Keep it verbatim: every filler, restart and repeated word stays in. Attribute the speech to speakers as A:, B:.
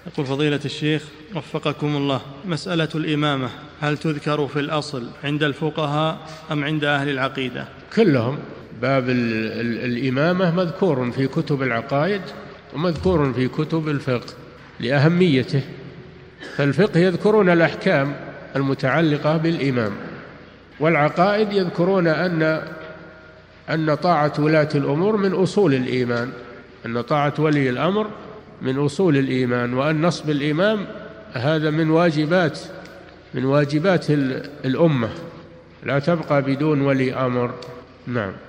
A: يقول فضيلة الشيخ وفقكم الله، مسألة الإمامة هل تذكر في الأصل عند الفقهاء أم عند أهل العقيدة؟
B: كلهم. باب ال ال الإمامة مذكور في كتب العقائد ومذكور في كتب الفقه لأهميته. فالفقه يذكرون الأحكام المتعلقة بالإمام، والعقائد يذكرون أن أن طاعة ولاة الأمور من أصول الإيمان، أن طاعة ولي الأمر من أصول الإيمان، وأن نصب الإمام هذا من واجبات من واجبات الأمة، لا تبقى بدون ولي أمر. نعم.